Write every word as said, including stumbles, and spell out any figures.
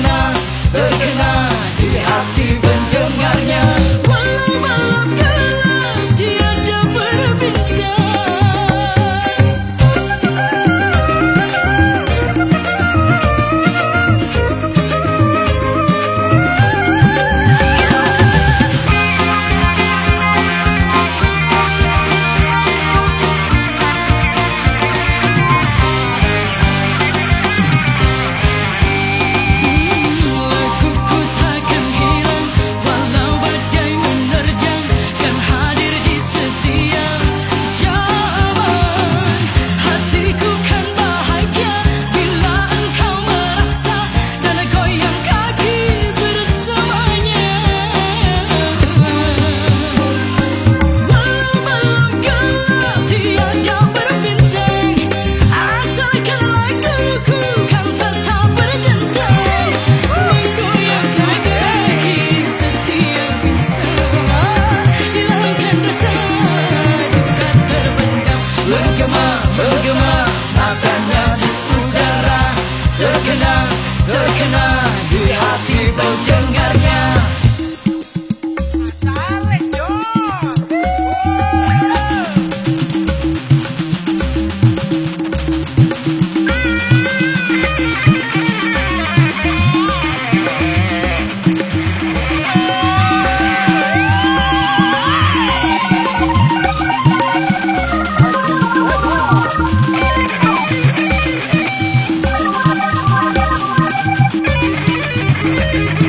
terkena, terkena di hati pendengarnya. Walau malam gelap tiada berbintang, laguku takkan hilang walau badai menerjang, kan hadir di setiap zaman. Hatiku kan bahagia bila engkau merasa dan goyang kaki bersamanya. Walau malam gelap tiada berbintang, asalkan laguku kan tetap berdentang, menggoyang kaki setiap insan, hilangkan rasa duka terpendam. Menggema, menggema, matanya di udara, terkena, terkena di hati pendengarnya. Tarik, Jo. Walau